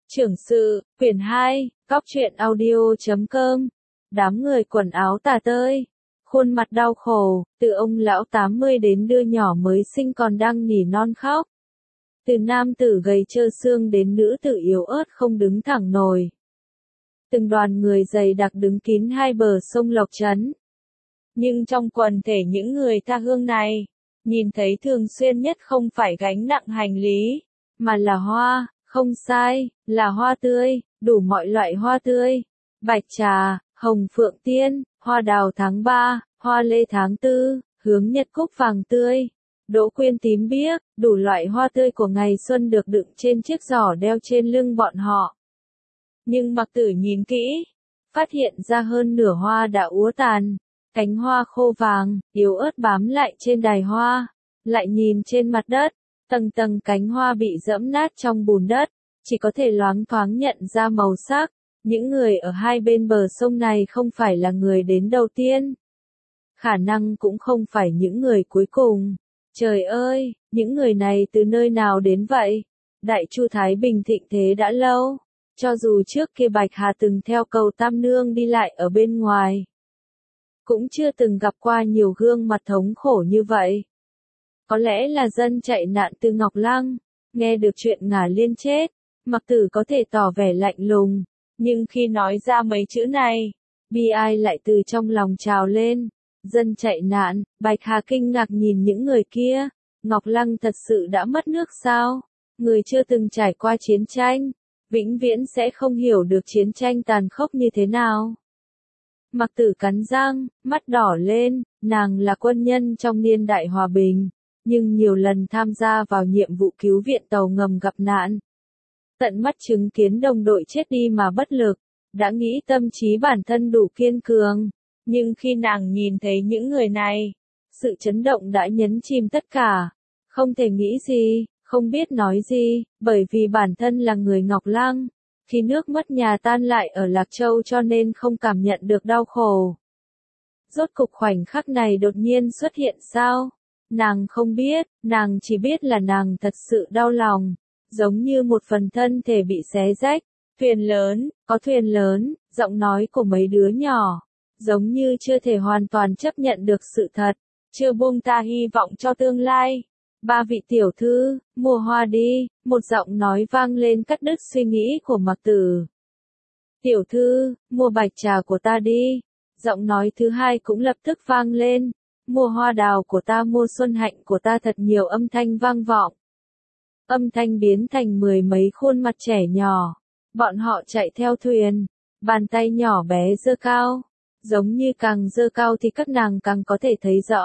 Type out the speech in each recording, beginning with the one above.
Trưởng sự, quyển 2, góc truyện audio.com. Đám người quần áo tả tơi, khuôn mặt đau khổ, từ ông lão 80 đến đứa nhỏ mới sinh còn đang nỉ non khóc. Từ nam tử gầy trơ xương đến nữ tử yếu ớt không đứng thẳng nổi. Từng đoàn người dày đặc đứng kín hai bờ sông Lộc Trấn. Nhưng trong quần thể những người tha hương này, nhìn thấy thường xuyên nhất không phải gánh nặng hành lý, mà là hoa. Không sai, là hoa tươi, đủ mọi loại hoa tươi. Bạch trà, hồng phượng tiên, hoa đào tháng 3, hoa lê tháng 4, hướng nhật cúc vàng tươi, đỗ quyên tím biếc, đủ loại hoa tươi của ngày xuân được đựng trên chiếc giỏ đeo trên lưng bọn họ. Nhưng Mặc Tử nhìn kỹ, phát hiện ra hơn nửa hoa đã úa tàn, cánh hoa khô vàng, yếu ớt bám lại trên đài hoa, lại nhìn trên mặt đất. Tầng tầng cánh hoa bị dẫm nát trong bùn đất, chỉ có thể loáng thoáng nhận ra màu sắc. Những người ở hai bên bờ sông này không phải là người đến đầu tiên. Khả năng cũng không phải những người cuối cùng. Trời ơi, những người này từ nơi nào đến vậy? Đại Chu Thái Bình thịnh thế đã lâu. Cho dù trước kia Bạch Hà từng theo cầu Tam Nương đi lại ở bên ngoài, cũng chưa từng gặp qua nhiều gương mặt thống khổ như vậy. Có lẽ là dân chạy nạn từ Ngọc Lăng, nghe được chuyện Ngả Liên chết, Mặc Tử có thể tỏ vẻ lạnh lùng, nhưng khi nói ra mấy chữ này, bi ai lại từ trong lòng trào lên. Dân chạy nạn, Bạch Hà kinh ngạc nhìn những người kia, Ngọc Lăng thật sự đã mất nước sao? Người chưa từng trải qua chiến tranh, vĩnh viễn sẽ không hiểu được chiến tranh tàn khốc như thế nào. Mặc Tử cắn răng, mắt đỏ lên, nàng là quân nhân trong niên đại hòa bình, nhưng nhiều lần tham gia vào nhiệm vụ cứu viện tàu ngầm gặp nạn. Tận mắt chứng kiến đồng đội chết đi mà bất lực, đã nghĩ tâm trí bản thân đủ kiên cường, nhưng khi nàng nhìn thấy những người này, sự chấn động đã nhấn chìm tất cả, không thể nghĩ gì, không biết nói gì, bởi vì bản thân là người Ngọc Lăng, khi nước mất nhà tan lại ở Lạc Châu cho nên không cảm nhận được đau khổ. Rốt cục khoảnh khắc này đột nhiên xuất hiện sao? Nàng không biết, nàng chỉ biết là nàng thật sự đau lòng, giống như một phần thân thể bị xé rách. Thuyền lớn, có thuyền lớn, giọng nói của mấy đứa nhỏ, giống như chưa thể hoàn toàn chấp nhận được sự thật, chưa buông tha hy vọng cho tương lai. Ba vị tiểu thư, mua hoa đi, một giọng nói vang lên cắt đứt suy nghĩ của Mặc Tử. Tiểu thư, mua bạch trà của ta đi. Giọng nói thứ hai cũng lập tức vang lên. Mua hoa đào của ta, mua xuân hạnh của ta, thật nhiều âm thanh vang vọng. Âm thanh biến thành mười mấy khuôn mặt trẻ nhỏ. Bọn họ chạy theo thuyền, bàn tay nhỏ bé giơ cao, giống như càng giơ cao thì các nàng càng có thể thấy rõ.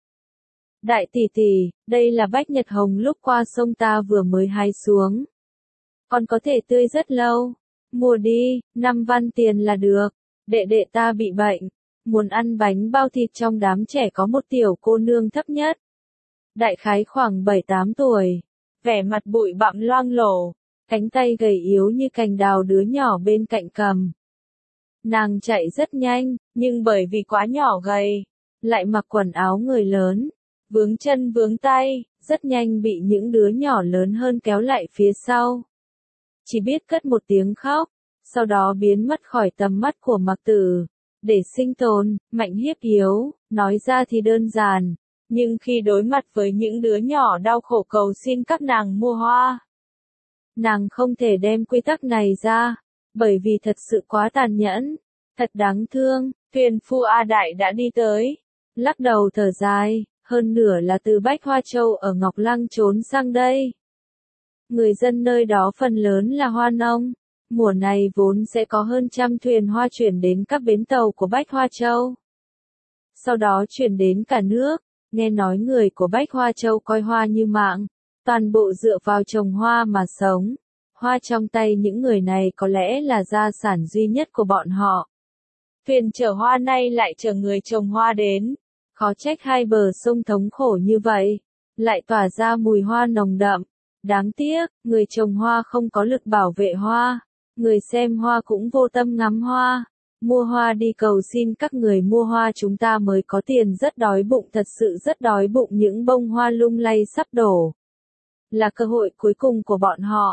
Đại tỷ tỷ, đây là bách nhật hồng lúc qua sông ta vừa mới hái xuống. Còn có thể tươi rất lâu. Mua đi, 5 văn tiền là được. Đệ đệ ta bị bệnh, muốn ăn bánh bao thịt. Trong đám trẻ có một tiểu cô nương thấp nhất, đại khái khoảng 7-8 tuổi, vẻ mặt bụi bặm loang lổ, cánh tay gầy yếu như cành đào đứa nhỏ bên cạnh cầm. Nàng chạy rất nhanh, nhưng bởi vì quá nhỏ gầy, lại mặc quần áo người lớn, vướng chân vướng tay, rất nhanh bị những đứa nhỏ lớn hơn kéo lại phía sau. Chỉ biết cất một tiếng khóc, sau đó biến mất khỏi tầm mắt của Mặc Tử. Để sinh tồn, mạnh hiếp yếu, nói ra thì đơn giản, nhưng khi đối mặt với những đứa nhỏ đau khổ cầu xin các nàng mua hoa, nàng không thể đem quy tắc này ra, bởi vì thật sự quá tàn nhẫn, thật đáng thương. Thuyền phu A Đại đã đi tới, lắc đầu thở dài, hơn nửa là từ Bách Hoa Châu ở Ngọc Lăng trốn sang đây. Người dân nơi đó phần lớn là hoa nông, mùa này vốn sẽ có hơn 100 thuyền hoa chuyển đến các bến tàu của Bách Hoa Châu. Sau đó chuyển đến cả nước, nghe nói người của Bách Hoa Châu coi hoa như mạng, toàn bộ dựa vào trồng hoa mà sống. Hoa trong tay những người này có lẽ là gia sản duy nhất của bọn họ. Thuyền chở hoa nay lại chở người trồng hoa đến, khó trách hai bờ sông thống khổ như vậy, lại tỏa ra mùi hoa nồng đậm. Đáng tiếc, người trồng hoa không có lực bảo vệ hoa, người xem hoa cũng vô tâm ngắm hoa. Mua hoa đi, cầu xin các người mua hoa, chúng ta mới có tiền, rất đói bụng, thật sự rất đói bụng. Những bông hoa lung lay sắp đổ là cơ hội cuối cùng của bọn họ.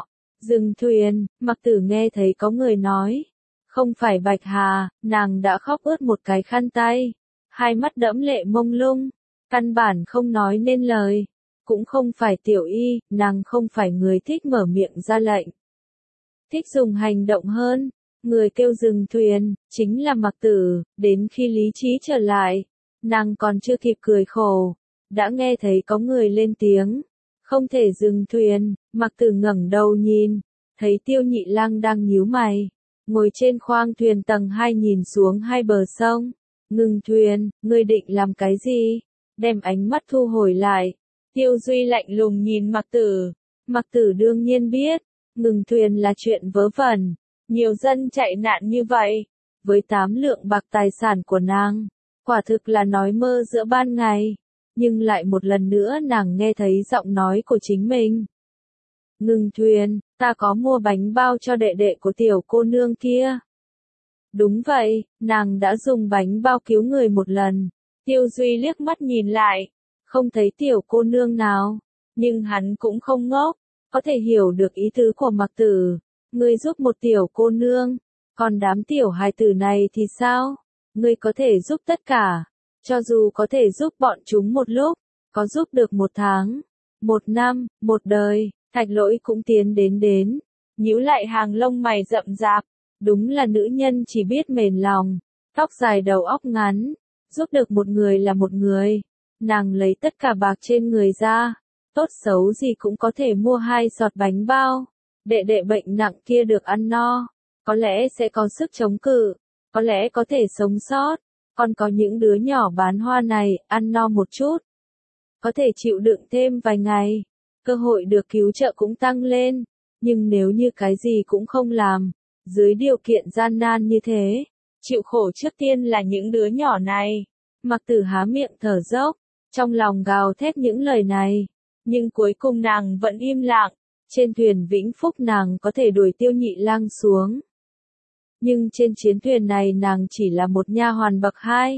Dừng thuyền, Mặc Tử nghe thấy có người nói. Không phải Bạch Hà, nàng đã khóc ướt một cái khăn tay. Hai mắt đẫm lệ mông lung. Căn bản không nói nên lời. Cũng không phải Tiểu Y, nàng không phải người thích mở miệng ra lệnh. Thích dùng hành động hơn. Người kêu dừng thuyền, chính là Mặc Tử, đến khi lý trí trở lại. Nàng còn chưa kịp cười khổ. Đã nghe thấy có người lên tiếng. Không thể dừng thuyền, Mặc Tử ngẩng đầu nhìn. Thấy Tiêu Nhị Lang đang nhíu mày. Ngồi trên khoang thuyền tầng 2 nhìn xuống hai bờ sông. Ngừng thuyền, ngươi định làm cái gì? Đem ánh mắt thu hồi lại. Tiêu Duy lạnh lùng nhìn Mặc Tử. Mặc Tử đương nhiên biết. Ngừng thuyền là chuyện vớ vẩn. Nhiều dân chạy nạn như vậy. Với 8 lượng bạc tài sản của nàng. Quả thực là nói mơ giữa ban ngày. Nhưng lại một lần nữa nàng nghe thấy giọng nói của chính mình. Ngừng thuyền, ta có mua bánh bao cho đệ đệ của tiểu cô nương kia. Đúng vậy, nàng đã dùng bánh bao cứu người một lần. Tiêu Duy liếc mắt nhìn lại, không thấy tiểu cô nương nào. Nhưng hắn cũng không ngốc, có thể hiểu được ý tứ của Mặc Tử. Ngươi giúp một tiểu cô nương, còn đám tiểu hài tử này thì sao? Ngươi có thể giúp tất cả. Cho dù có thể giúp bọn chúng một lúc, có giúp được 1 tháng, 1 năm, 1 đời, Thạch Lỗi cũng tiến đến, nhíu lại hàng lông mày rậm rạp, đúng là nữ nhân chỉ biết mềm lòng, tóc dài đầu óc ngắn, giúp được một người là một người, nàng lấy tất cả bạc trên người ra, tốt xấu gì cũng có thể mua 2 giọt bánh bao, đệ đệ bệnh nặng kia được ăn no, có lẽ sẽ có sức chống cự, có lẽ có thể sống sót. Còn có những đứa nhỏ bán hoa này, ăn no một chút. Có thể chịu đựng thêm vài ngày. Cơ hội được cứu trợ cũng tăng lên. Nhưng nếu như cái gì cũng không làm, dưới điều kiện gian nan như thế, chịu khổ trước tiên là những đứa nhỏ này. Mặc Tử há miệng thở dốc, trong lòng gào thét những lời này. Nhưng cuối cùng nàng vẫn im lặng. Trên thuyền Vĩnh Phúc nàng có thể đuổi Tiêu Nhị Lang xuống. Nhưng trên chiến thuyền này nàng chỉ là một nha hoàn bậc 2.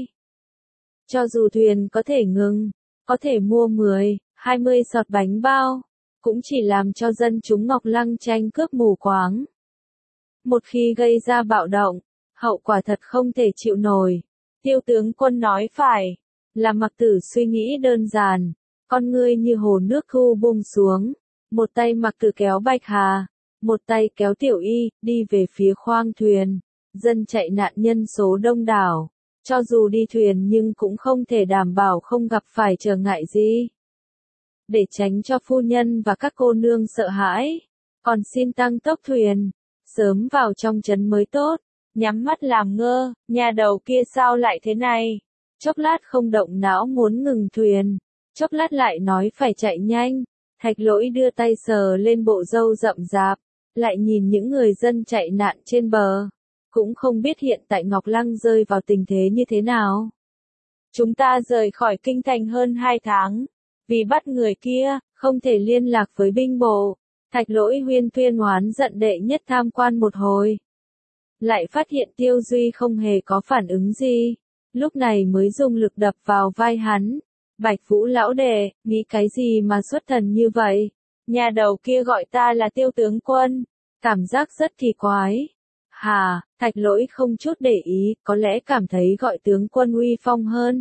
Cho dù thuyền có thể ngừng, có thể mua 10, 20 giọt bánh bao, cũng chỉ làm cho dân chúng Ngọc Lăng tranh cướp mù quáng. Một khi gây ra bạo động, hậu quả thật không thể chịu nổi. Tiêu tướng quân nói phải, là Mặc Tử suy nghĩ đơn giản, con ngươi như hồ nước thu buông xuống, một tay Mặc Tử kéo Bạch Hà. Một tay kéo Tiểu Y, đi về phía khoang thuyền. Dân chạy nạn nhân số đông đảo. Cho dù đi thuyền nhưng cũng không thể đảm bảo không gặp phải trở ngại gì. Để tránh cho phu nhân và các cô nương sợ hãi. Còn xin tăng tốc thuyền. Sớm vào trong trấn mới tốt. Nhắm mắt làm ngơ, nhà đầu kia sao lại thế này? Chốc lát không động não muốn ngừng thuyền. Chốc lát lại nói phải chạy nhanh. Thạch Lỗi đưa tay sờ lên bộ râu rậm rạp. Lại nhìn những người dân chạy nạn trên bờ. Cũng không biết hiện tại Ngọc Lăng rơi vào tình thế như thế nào. Chúng ta rời khỏi kinh thành hơn 2 tháng. Vì bắt người kia, không thể liên lạc với binh bộ. Thạch Lỗi huyên thuyên oán giận đệ nhất tham quan một hồi. Lại phát hiện Tiêu Duy không hề có phản ứng gì. Lúc này mới dùng lực đập vào vai hắn. Bạch Vũ lão đệ, nghĩ cái gì mà xuất thần như vậy? Nhà đầu kia gọi ta là Tiêu tướng quân. Cảm giác rất kỳ quái. Hà, Thạch Lỗi không chút để ý, có lẽ cảm thấy gọi tướng quân uy phong hơn.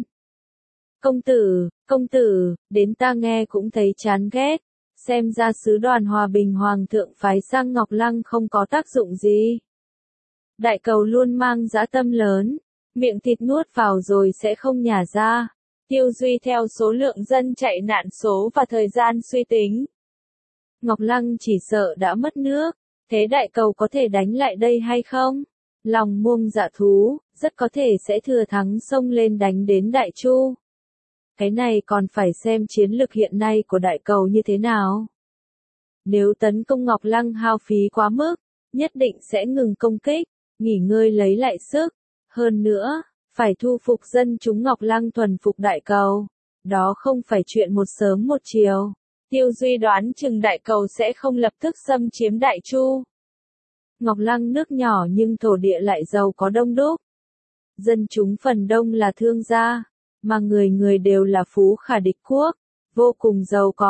Công tử, đến ta nghe cũng thấy chán ghét. Xem ra sứ đoàn hòa bình hoàng thượng phái sang Ngọc Lăng không có tác dụng gì. Đại cầu luôn mang dã tâm lớn. Miệng thịt nuốt vào rồi sẽ không nhả ra. Tiêu Duy theo số lượng dân chạy nạn số và thời gian suy tính. Ngọc Lăng chỉ sợ đã mất nước. Thế đại cầu có thể đánh lại đây hay không? Lòng muông dạ thú, rất có thể sẽ thừa thắng xông lên đánh đến Đại Chu. Cái này còn phải xem chiến lược hiện nay của đại cầu như thế nào. Nếu tấn công Ngọc Lăng hao phí quá mức, nhất định sẽ ngừng công kích, nghỉ ngơi lấy lại sức. Hơn nữa, phải thu phục dân chúng Ngọc Lăng thuần phục đại cầu. Đó không phải chuyện một sớm một chiều. Tiêu Duy đoán chừng đại cầu sẽ không lập tức xâm chiếm Đại Chu. Ngọc Lăng nước nhỏ nhưng thổ địa lại giàu có đông đúc. Dân chúng phần đông là thương gia, mà người người đều là phú khả địch quốc, vô cùng giàu có,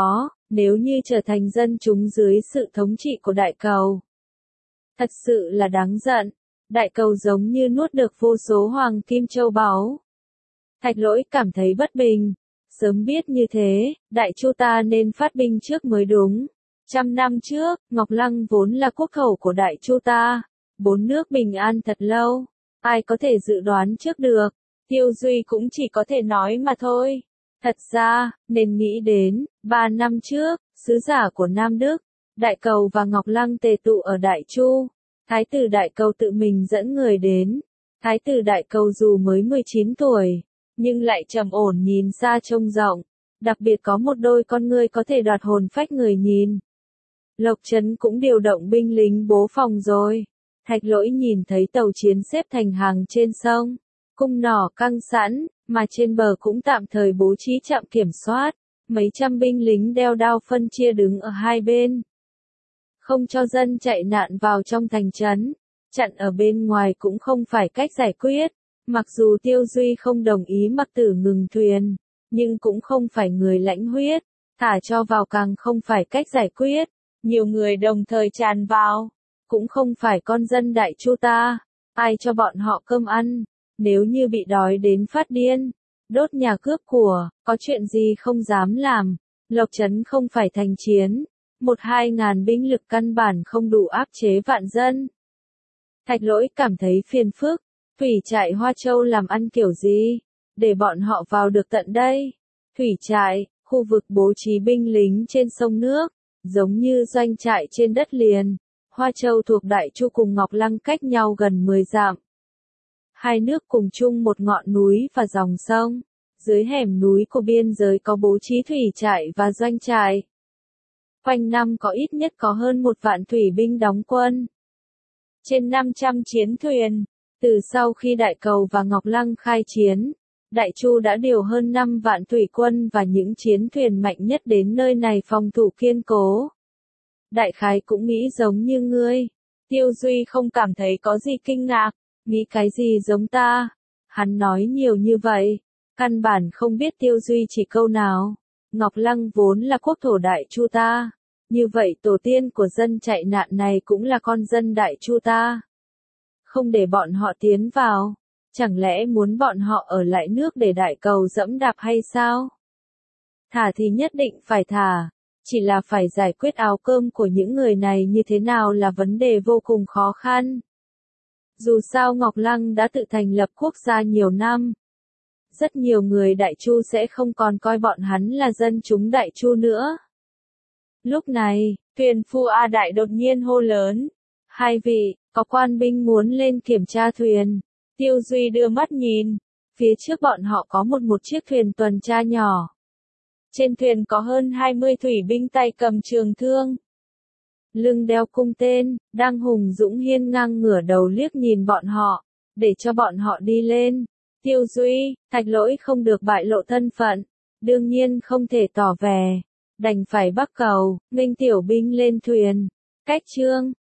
nếu như trở thành dân chúng dưới sự thống trị của đại cầu. Thật sự là đáng giận, đại cầu giống như nuốt được vô số hoàng kim châu báu. Thạch Lỗi cảm thấy bất bình, sớm biết như thế, Đại Chu ta nên phát binh trước mới đúng. 100 năm trước, Ngọc Lăng vốn là quốc khẩu của Đại Chu ta, 4 nước bình an thật lâu, ai có thể dự đoán trước được, Tiêu Duy cũng chỉ có thể nói mà thôi. Thật ra, nên nghĩ đến, 3 năm trước, sứ giả của Nam Đức, Đại Cầu và Ngọc Lăng tề tụ ở Đại Chu, Thái tử Đại Cầu tự mình dẫn người đến. Thái tử Đại Cầu dù mới 19 tuổi, nhưng lại trầm ổn nhìn xa trông rộng, đặc biệt có một đôi con ngươi có thể đoạt hồn phách người nhìn. Lộc Trấn cũng điều động binh lính bố phòng rồi. Thạch Lỗi nhìn thấy tàu chiến xếp thành hàng trên sông, cung nỏ căng sẵn, mà trên bờ cũng tạm thời bố trí trạm kiểm soát, mấy trăm binh lính đeo đao phân chia đứng ở hai bên. Không cho dân chạy nạn vào trong thành trấn, chặn ở bên ngoài cũng không phải cách giải quyết. Mặc dù Tiêu Duy không đồng ý Mặc Tử ngừng thuyền, nhưng cũng không phải người lãnh huyết, thả cho vào càng không phải cách giải quyết. Nhiều người đồng thời tràn vào, cũng không phải con dân Đại Chu ta, ai cho bọn họ cơm ăn, nếu như bị đói đến phát điên, đốt nhà cướp của, có chuyện gì không dám làm. Lộc Trấn không phải thành chiến, 1-2 ngàn binh lực căn bản không đủ áp chế vạn dân. Thạch Lỗi cảm thấy phiền phức, thủy trại Hoa Châu làm ăn kiểu gì, để bọn họ vào được tận đây. Thủy trại, khu vực bố trí binh lính trên sông nước, giống như doanh trại trên đất liền. Hoa Châu thuộc Đại Chu cùng Ngọc Lăng cách nhau gần 10 dặm. Hai nước cùng chung một ngọn núi và dòng sông. Dưới hẻm núi của biên giới có bố trí thủy trại và doanh trại. Quanh năm có ít nhất có hơn 1 vạn thủy binh đóng quân. Trên 500 chiến thuyền. Từ sau khi Đại Cầu và Ngọc Lăng khai chiến, Đại Chu đã điều hơn 5 vạn thủy quân và những chiến thuyền mạnh nhất đến nơi này phòng thủ kiên cố. Đại khái cũng nghĩ giống như ngươi. Tiêu Duy không cảm thấy có gì kinh ngạc, nghĩ cái gì giống ta. Hắn nói nhiều như vậy, căn bản không biết Tiêu Duy chỉ câu nào. Ngọc Lăng vốn là quốc thổ Đại Chu ta, như vậy tổ tiên của dân chạy nạn này cũng là con dân Đại Chu ta. Không để bọn họ tiến vào, chẳng lẽ muốn bọn họ ở lại nước để Đại Cầu dẫm đạp hay sao? Thả thì nhất định phải thả, chỉ là phải giải quyết áo cơm của những người này như thế nào là vấn đề vô cùng khó khăn. Dù sao Ngọc Lăng đã tự thành lập quốc gia nhiều năm. Rất nhiều người Đại Chu sẽ không còn coi bọn hắn là dân chúng Đại Chu nữa. Lúc này, thuyền phu A Đại đột nhiên hô lớn. Hai vị, có quan binh muốn lên kiểm tra thuyền. Tiêu Duy đưa mắt nhìn. Phía trước bọn họ có một chiếc thuyền tuần tra nhỏ. Trên thuyền có hơn 20 thủy binh tay cầm trường thương. Lưng đeo cung tên, đang hùng dũng hiên ngang ngửa đầu liếc nhìn bọn họ, để cho bọn họ đi lên. Tiêu Duy, Thạch Lỗi không được bại lộ thân phận, đương nhiên không thể tỏ vẻ, đành phải bắc cầu, nghênh tiểu binh lên thuyền. Cách chương